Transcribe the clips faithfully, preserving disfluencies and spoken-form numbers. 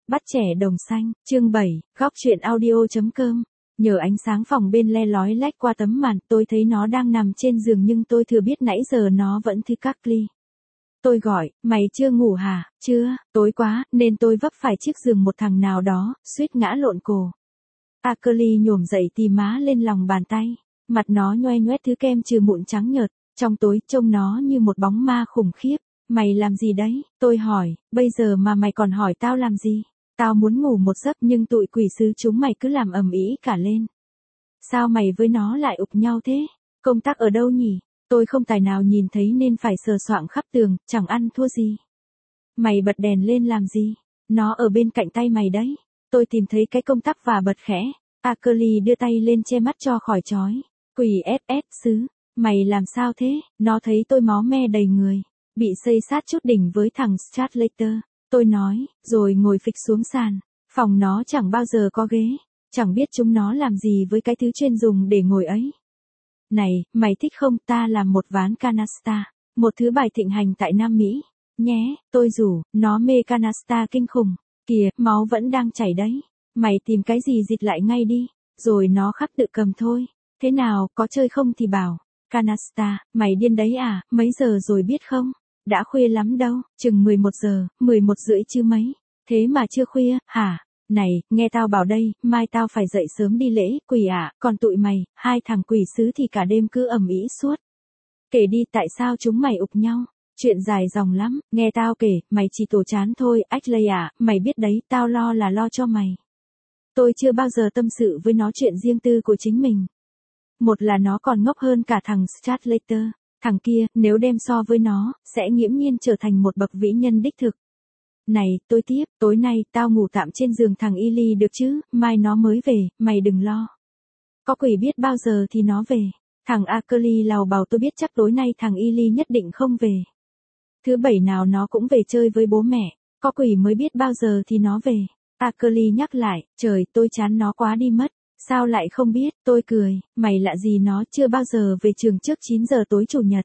Bắt trẻ đồng xanh, chương bảy, góc truyện audio.com. Nhờ ánh sáng phòng bên le lói lách qua tấm màn, tôi thấy nó đang nằm trên giường nhưng tôi thừa biết nãy giờ nó vẫn thư các ly. Tôi gọi, mày chưa ngủ hả? Chưa, tối quá, nên tôi vấp phải chiếc giường một thằng nào đó, suýt ngã lộn cổ. Akeli nhổm dậy tì má lên lòng bàn tay, mặt nó nhoe nhoét thứ kem trừ mụn trắng nhợt, trong tối trông nó như một bóng ma khủng khiếp. Mày làm gì đấy? Tôi hỏi, bây giờ mà mày còn hỏi tao làm gì? Tao muốn ngủ một giấc nhưng tụi quỷ sứ chúng mày cứ làm ầm ĩ cả lên. Sao mày với nó lại ụp nhau thế? Công tắc ở đâu nhỉ? Tôi không tài nào nhìn thấy nên phải sờ soạng khắp tường, chẳng ăn thua gì. Mày bật đèn lên làm gì? Nó ở bên cạnh tay mày đấy. Tôi tìm thấy cái công tắc và bật khẽ. Akeli đưa tay lên che mắt cho khỏi chói. Quỷ ét ét sứ, mày làm sao thế? Nó thấy tôi máu me đầy người, bị xây sát chút đỉnh với thằng Stradlater. Tôi nói, rồi ngồi phịch xuống sàn. Phòng nó chẳng bao giờ có ghế. Chẳng biết chúng nó làm gì với cái thứ chuyên dùng để ngồi ấy. Này, mày thích không? Ta làm một ván canasta, một thứ bài thịnh hành tại Nam Mỹ. Nhé, tôi rủ, nó mê canasta kinh khủng. Kìa, máu vẫn đang chảy đấy. Mày tìm cái gì dịch lại ngay đi. Rồi nó khắc tự cầm thôi. Thế nào, có chơi không thì bảo. Canasta, mày điên đấy à, mấy giờ rồi biết không? Đã khuya lắm đâu, chừng mười một giờ, mười một rưỡi chứ mấy. Thế mà chưa khuya, hả? Này, nghe tao bảo đây, mai tao phải dậy sớm đi lễ, quỷ ạ, còn tụi mày, hai thằng quỷ sứ thì cả đêm cứ ầm ĩ suốt. Kể đi tại sao chúng mày ụp nhau, chuyện dài dòng lắm, nghe tao kể, mày chỉ tổ chán thôi, Ashley à, mày biết đấy, tao lo là lo cho mày. Tôi chưa bao giờ tâm sự với nó chuyện riêng tư của chính mình. Một là nó còn ngốc hơn cả thằng Stradlater. Thằng kia, nếu đem so với nó, sẽ nghiễm nhiên trở thành một bậc vĩ nhân đích thực. Này, tôi tiếp, tối nay, tao ngủ tạm trên giường thằng Ili được chứ, mai nó mới về, mày đừng lo. Có quỷ biết bao giờ thì nó về. Thằng Akeli lào bảo tôi biết chắc tối nay thằng Ili nhất định không về. Thứ bảy nào nó cũng về chơi với bố mẹ, có quỷ mới biết bao giờ thì nó về. Akeli nhắc lại, trời, tôi chán nó quá đi mất. Sao lại không biết? Tôi cười, mày lạ gì nó chưa bao giờ về trường trước chín giờ tối chủ nhật.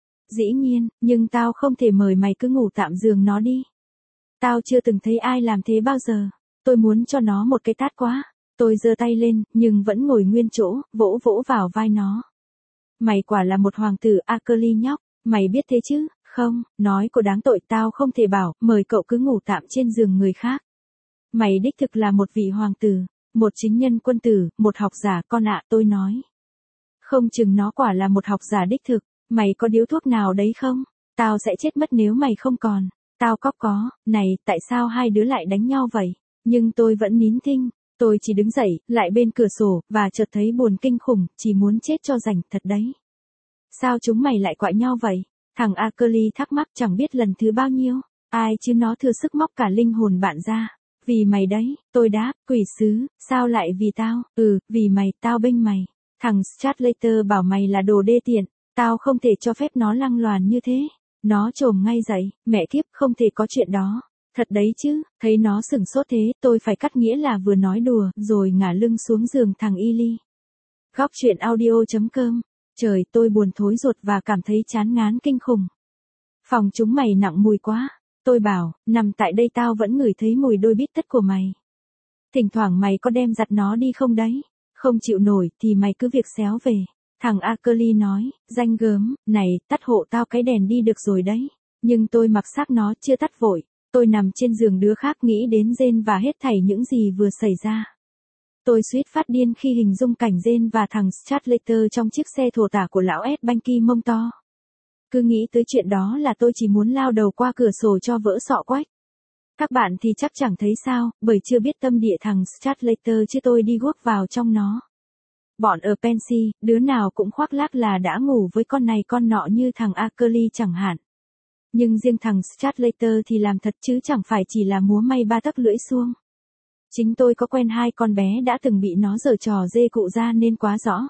Dĩ nhiên, nhưng tao không thể mời mày cứ ngủ tạm giường nó đi. Tao chưa từng thấy ai làm thế bao giờ. Tôi muốn cho nó một cái tát quá. Tôi giơ tay lên, nhưng vẫn ngồi nguyên chỗ, vỗ vỗ vào vai nó. Mày quả là một hoàng tử, Akeli nhóc, mày biết thế chứ? Không, nói cô đáng tội, tao không thể bảo, mời cậu cứ ngủ tạm trên giường người khác. Mày đích thực là một vị hoàng tử. Một chính nhân quân tử, một học giả con ạ, tôi nói. Không chừng nó quả là một học giả đích thực, mày có điếu thuốc nào đấy không? Tao sẽ chết mất nếu mày không còn. Tao cóc có, này, tại sao hai đứa lại đánh nhau vậy? Nhưng tôi vẫn nín thinh, tôi chỉ đứng dậy, lại bên cửa sổ, và chợt thấy buồn kinh khủng, chỉ muốn chết cho rảnh, thật đấy. Sao chúng mày lại quại nhau vậy? Thằng Akeli thắc mắc chẳng biết lần thứ bao nhiêu, ai chứ nó thừa sức móc cả linh hồn bạn ra. Vì mày đấy, tôi đáp, quỷ sứ, sao lại vì tao? Ừ, vì mày, tao bênh mày. Thằng Stradlater bảo mày là đồ đê tiện, tao không thể cho phép nó lăng loàn như thế. Nó trồm ngay dậy, mẹ kiếp, không thể có chuyện đó. Thật đấy chứ, thấy nó sửng sốt thế, tôi phải cắt nghĩa là vừa nói đùa, rồi ngả lưng xuống giường thằng Ili. Góc truyện audio.com. Trời, tôi buồn thối ruột và cảm thấy chán ngán kinh khủng. Phòng chúng mày nặng mùi quá. Tôi bảo, nằm tại đây tao vẫn ngửi thấy mùi đôi bít tất của mày. Thỉnh thoảng mày có đem giặt nó đi không đấy? Không chịu nổi thì mày cứ việc xéo về. Thằng Akeli nói, danh gớm, này, tắt hộ tao cái đèn đi được rồi đấy. Nhưng tôi mặc xác nó chưa tắt vội. Tôi nằm trên giường đứa khác nghĩ đến Jane và hết thảy những gì vừa xảy ra. Tôi suýt phát điên khi hình dung cảnh Jane và thằng Stradlater trong chiếc xe thổ tả của lão Ed Banky mông to. Cứ nghĩ tới chuyện đó là tôi chỉ muốn lao đầu qua cửa sổ cho vỡ sọ quách. Các bạn thì chắc chẳng thấy sao, bởi chưa biết tâm địa thằng Stradlater chứ tôi đi guốc vào trong nó. Bọn ở Pensy, đứa nào cũng khoác lác là đã ngủ với con này con nọ như thằng Akeli chẳng hạn. Nhưng riêng thằng Stradlater thì làm thật chứ chẳng phải chỉ là múa may ba tấc lưỡi suông. Chính tôi có quen hai con bé đã từng bị nó giở trò dê cụ ra nên quá rõ.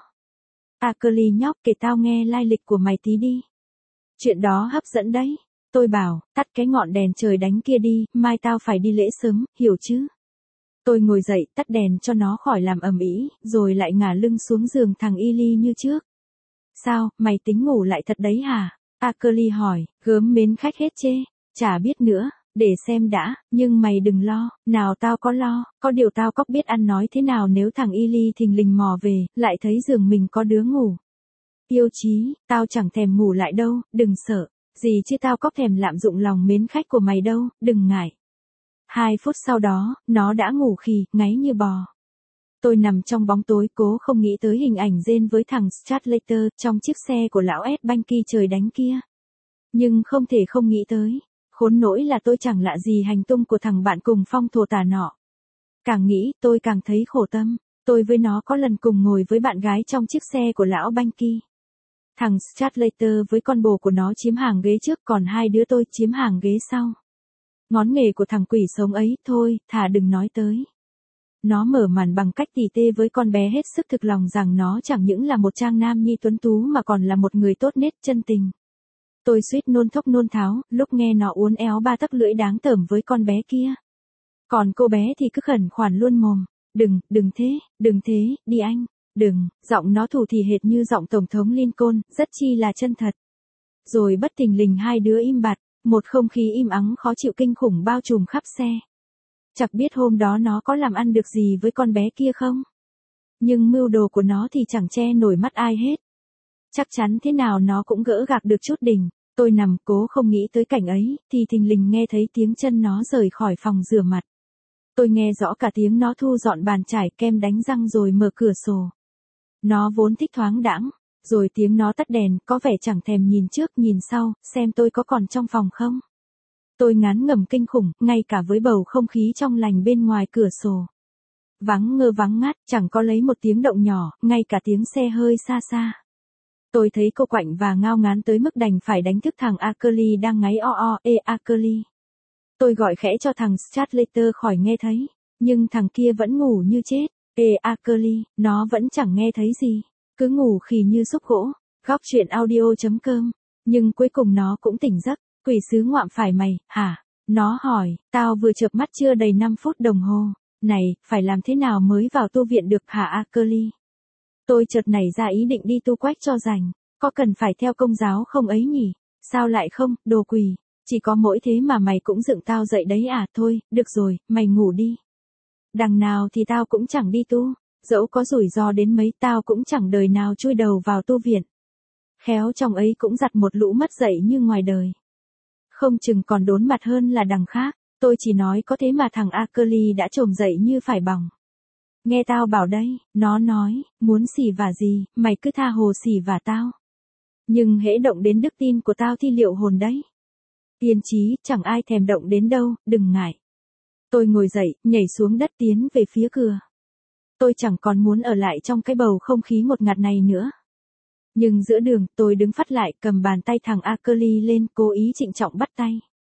Akeli nhóc, kể tao nghe lai lịch của mày tí đi. Chuyện đó hấp dẫn đấy. Tôi bảo, tắt cái ngọn đèn trời đánh kia đi, mai tao phải đi lễ sớm, hiểu chứ? Tôi ngồi dậy, tắt đèn cho nó khỏi làm ầm ĩ, rồi lại ngả lưng xuống giường thằng Ili như trước. Sao, mày tính ngủ lại thật đấy hả? Akeli hỏi, gớm mến khách hết chê. Chả biết nữa, Để xem đã, nhưng mày đừng lo, nào tao có lo, có điều tao có biết ăn nói thế nào nếu thằng Y Ly thình lình mò về, lại thấy giường mình có đứa ngủ. Yêu chí, tao chẳng thèm ngủ lại đâu, đừng sợ, gì chứ tao có thèm lạm dụng lòng mến khách của mày đâu, đừng ngại. Hai phút sau đó, nó đã ngủ khì, ngáy như bò. Tôi nằm trong bóng tối cố không nghĩ tới hình ảnh Jane với thằng Stradlater trong chiếc xe của lão Ed Banky trời đánh kia. Nhưng không thể không nghĩ tới. Khốn nỗi là tôi chẳng lạ gì hành tung của thằng bạn cùng phong thổ tà nọ. Càng nghĩ tôi càng thấy khổ tâm. Tôi với nó có lần cùng ngồi với bạn gái trong chiếc xe của lão Banky. Thằng Stradlater với con bồ của nó chiếm hàng ghế trước còn hai đứa tôi chiếm hàng ghế sau. Ngón nghề của thằng quỷ sống ấy thôi, thà đừng nói tới. Nó mở màn bằng cách tỉ tê với con bé hết sức thực lòng rằng nó chẳng những là một trang nam nhi tuấn tú mà còn là một người tốt nết chân tình. Tôi suýt nôn thốc nôn tháo, lúc nghe nó uốn éo ba tấc lưỡi đáng tởm với con bé kia. Còn cô bé thì cứ khẩn khoản luôn mồm, đừng, đừng thế, đừng thế, đi anh, đừng, giọng nó thủ thì hệt như giọng Tổng thống Lincoln, rất chi là chân thật. Rồi bất thình lình hai đứa im bặt, một không khí im ắng khó chịu kinh khủng bao trùm khắp xe. Chẳng biết hôm đó nó có làm ăn được gì với con bé kia không? Nhưng mưu đồ của nó thì chẳng che nổi mắt ai hết. Chắc chắn thế nào nó cũng gỡ gạc được chút đỉnh. Tôi nằm cố không nghĩ tới cảnh ấy, thì thình lình nghe thấy tiếng chân nó rời khỏi phòng rửa mặt. Tôi nghe rõ cả tiếng nó thu dọn bàn chải kem đánh răng rồi mở cửa sổ. Nó vốn thích thoáng đãng, rồi tiếng nó tắt đèn, có vẻ chẳng thèm nhìn trước nhìn sau, xem tôi có còn trong phòng không. Tôi ngán ngẩm kinh khủng, ngay cả với bầu không khí trong lành bên ngoài cửa sổ. Vắng ngơ vắng ngắt, chẳng có lấy một tiếng động nhỏ, ngay cả tiếng xe hơi xa xa. Tôi thấy cô quạnh và ngao ngán tới mức đành phải đánh thức thằng Ackerly đang ngáy o o, ê Ackerly. Tôi gọi khẽ cho thằng Stradlater khỏi nghe thấy, nhưng thằng kia vẫn ngủ như chết. Ê Ackerly, nó vẫn chẳng nghe thấy gì, cứ ngủ khì như xúc gỗ. Góc truyện audio chấm com. Nhưng cuối cùng nó cũng tỉnh giấc. Quỷ sứ ngoạm phải mày, hả? Nó hỏi, tao vừa chợp mắt chưa đầy năm phút đồng hồ. Này, phải làm thế nào mới vào tu viện được hả Ackerly? Tôi chợt nảy ra ý định đi tu quách cho rành. Có cần phải theo công giáo không ấy nhỉ? Sao lại không, đồ quỷ? Chỉ có mỗi thế mà mày cũng dựng tao dậy đấy à? Thôi, được rồi, mày ngủ đi. Đằng nào thì tao cũng chẳng đi tu. Dẫu có rủi ro đến mấy tao cũng chẳng đời nào chui đầu vào tu viện. Khéo trong ấy cũng giặt một lũ mất dậy như ngoài đời. Không chừng còn đốn mặt hơn là đằng khác. Tôi chỉ nói có thế mà thằng Ackerly đã trồm dậy như phải bỏng. Nghe tao bảo đây, nó nói, muốn xỉ vả gì, mày cứ tha hồ xỉ vả tao. Nhưng hễ động đến đức tin của tao thì liệu hồn đấy. Tiên trí, chẳng ai thèm động đến đâu, đừng ngại. Tôi ngồi dậy, nhảy xuống đất tiến về phía cửa. Tôi chẳng còn muốn ở lại trong cái bầu không khí ngột ngạt này nữa. Nhưng giữa đường, tôi đứng phắt lại, cầm bàn tay thằng Ackerly lên, cố ý trịnh trọng bắt tay.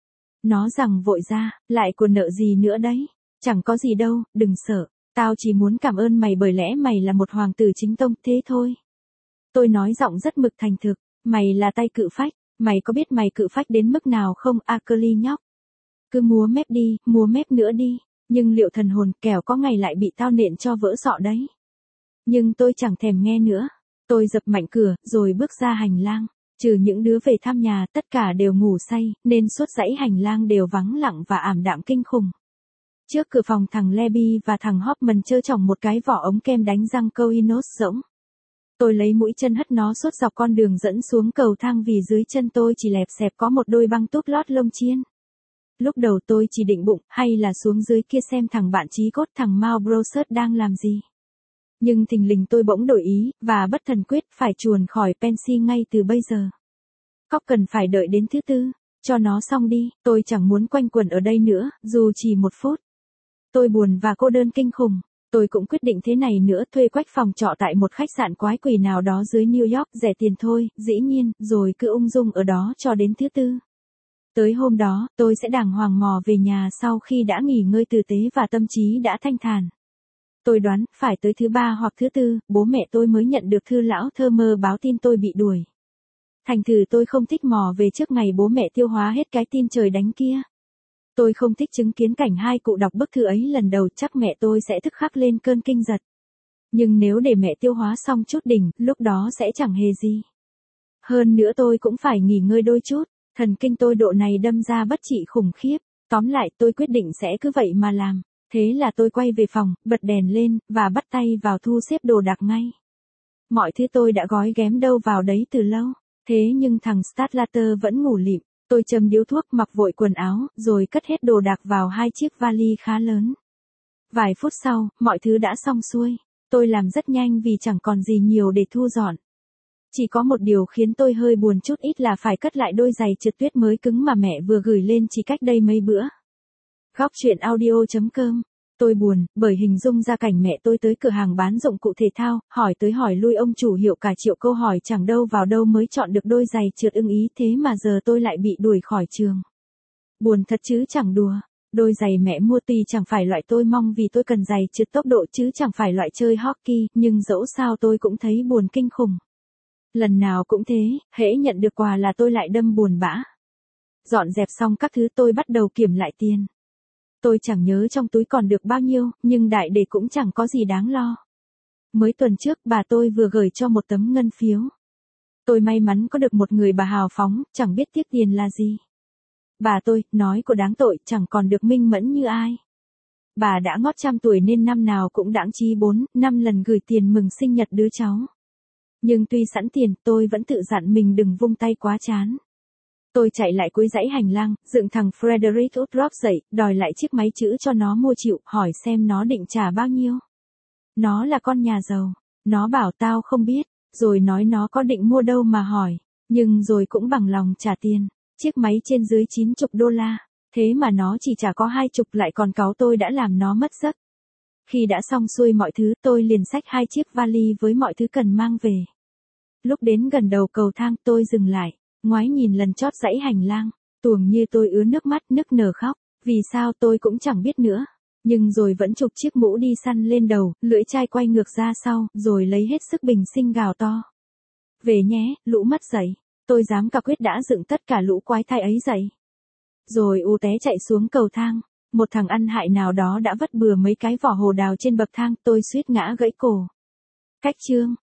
Nó rằng vội ra, lại còn nợ gì nữa đấy. Chẳng có gì đâu, đừng sợ. Tao chỉ muốn cảm ơn mày bởi lẽ mày là một hoàng tử chính tông, thế thôi. Tôi nói giọng rất mực thành thực, mày là tay cự phách, mày có biết mày cự phách đến mức nào không Ackerly nhóc? Cứ múa mép đi, múa mép nữa đi, nhưng liệu thần hồn kẻo có ngày lại bị tao nện cho vỡ sọ đấy. Nhưng tôi chẳng thèm nghe nữa, tôi dập mạnh cửa, rồi bước ra hành lang. Trừ những đứa về thăm nhà, tất cả đều ngủ say, nên suốt dãy hành lang đều vắng lặng và ảm đạm kinh khủng. Trước cửa phòng thằng Leby và thằng Hoffman chơ chỏng một cái vỏ ống kem đánh răng Koinos rỗng. Tôi lấy mũi chân hất nó suốt dọc con đường dẫn xuống cầu thang vì dưới chân tôi chỉ lẹp xẹp có một đôi băng tút lót lông chiên. Lúc đầu tôi chỉ định bụng hay là xuống dưới kia xem thằng bạn chí cốt thằng Mao Brosert đang làm gì. Nhưng thình lình tôi bỗng đổi ý, và bất thần quyết phải chuồn khỏi Pensy ngay từ bây giờ. Cóc cần phải đợi đến thứ tư, cho nó xong đi, tôi chẳng muốn quanh quẩn ở đây nữa, dù chỉ một phút. Tôi buồn và cô đơn kinh khủng, tôi cũng quyết định thế này nữa, thuê quách phòng trọ tại một khách sạn quái quỷ nào đó dưới New York, rẻ tiền thôi, dĩ nhiên, rồi cứ ung dung ở đó cho đến thứ tư. Tới hôm đó, tôi sẽ đàng hoàng mò về nhà sau khi đã nghỉ ngơi tử tế và tâm trí đã thanh thản. Tôi đoán, phải tới thứ ba hoặc thứ tư, bố mẹ tôi mới nhận được thư lão thơ mơ báo tin tôi bị đuổi. Thành thử tôi không thích mò về trước ngày bố mẹ tiêu hóa hết cái tin trời đánh kia. Tôi không thích chứng kiến cảnh hai cụ đọc bức thư ấy lần đầu, chắc mẹ tôi sẽ tức khắc lên cơn kinh giật. Nhưng nếu để mẹ tiêu hóa xong chút đỉnh, lúc đó sẽ chẳng hề gì. Hơn nữa tôi cũng phải nghỉ ngơi đôi chút, thần kinh tôi độ này đâm ra bất trị khủng khiếp. Tóm lại tôi quyết định sẽ cứ vậy mà làm. Thế là tôi quay về phòng, bật đèn lên, và bắt tay vào thu xếp đồ đạc ngay. Mọi thứ tôi đã gói ghém đâu vào đấy từ lâu. Thế nhưng thằng Stadlater vẫn ngủ lịm. Tôi châm điếu thuốc, mặc vội quần áo, rồi cất hết đồ đạc vào hai chiếc vali khá lớn. Vài phút sau, mọi thứ đã xong xuôi. Tôi làm rất nhanh vì chẳng còn gì nhiều để thu dọn. Chỉ có một điều khiến tôi hơi buồn chút ít là phải cất lại đôi giày trượt tuyết mới cứng mà mẹ vừa gửi lên chỉ cách đây mấy bữa. Góc truyện audio chấm com. Tôi buồn, bởi hình dung ra cảnh mẹ tôi tới cửa hàng bán dụng cụ thể thao, hỏi tới hỏi lui ông chủ hiệu cả triệu câu hỏi chẳng đâu vào đâu mới chọn được đôi giày trượt ưng ý, thế mà giờ tôi lại bị đuổi khỏi trường. Buồn thật chứ chẳng đùa. Đôi giày mẹ mua tuy chẳng phải loại tôi mong vì tôi cần giày trượt tốc độ chứ chẳng phải loại chơi hockey, nhưng dẫu sao tôi cũng thấy buồn kinh khủng. Lần nào cũng thế, hễ nhận được quà là tôi lại đâm buồn bã. Dọn dẹp xong các thứ tôi bắt đầu kiểm lại tiền. Tôi chẳng nhớ trong túi còn được bao nhiêu, nhưng đại để cũng chẳng có gì đáng lo. Mới tuần trước bà tôi vừa gửi cho một tấm ngân phiếu. Tôi may mắn có được một người bà hào phóng, chẳng biết tiếc tiền là gì. Bà tôi, nói của đáng tội, chẳng còn được minh mẫn như ai. Bà đã ngót trăm tuổi nên năm nào cũng đãng trí bốn, năm lần gửi tiền mừng sinh nhật đứa cháu. Nhưng tuy sẵn tiền, tôi vẫn tự dặn mình đừng vung tay quá chán. Tôi chạy lại cuối dãy hành lang, dựng thằng Frederick Woodruff dậy, đòi lại chiếc máy chữ cho nó mua chịu, hỏi xem nó định trả bao nhiêu. Nó là con nhà giàu. Nó bảo tao không biết, rồi nói nó có định mua đâu mà hỏi, nhưng rồi cũng bằng lòng trả tiền. Chiếc máy trên dưới chín chục đô la, thế mà nó chỉ trả có hai chục, lại còn cáu tôi đã làm nó mất giấc. Khi đã xong xuôi mọi thứ, tôi liền xách hai chiếc vali với mọi thứ cần mang về. Lúc đến gần đầu cầu thang tôi dừng lại, ngoái nhìn lần chót dãy hành lang, tuồng như tôi ứa nước mắt nức nở khóc, vì sao tôi cũng chẳng biết nữa. Nhưng rồi vẫn chụp chiếc mũ đi săn lên đầu, lưỡi chai quay ngược ra sau, rồi lấy hết sức bình sinh gào to. Về nhé, lũ mất dậy. Tôi dám cả quyết đã dựng tất cả lũ quái thai ấy dậy. Rồi ù té chạy xuống cầu thang. Một thằng ăn hại nào đó đã vất bừa mấy cái vỏ hồ đào trên bậc thang, tôi suýt ngã gãy cổ. Cách chương.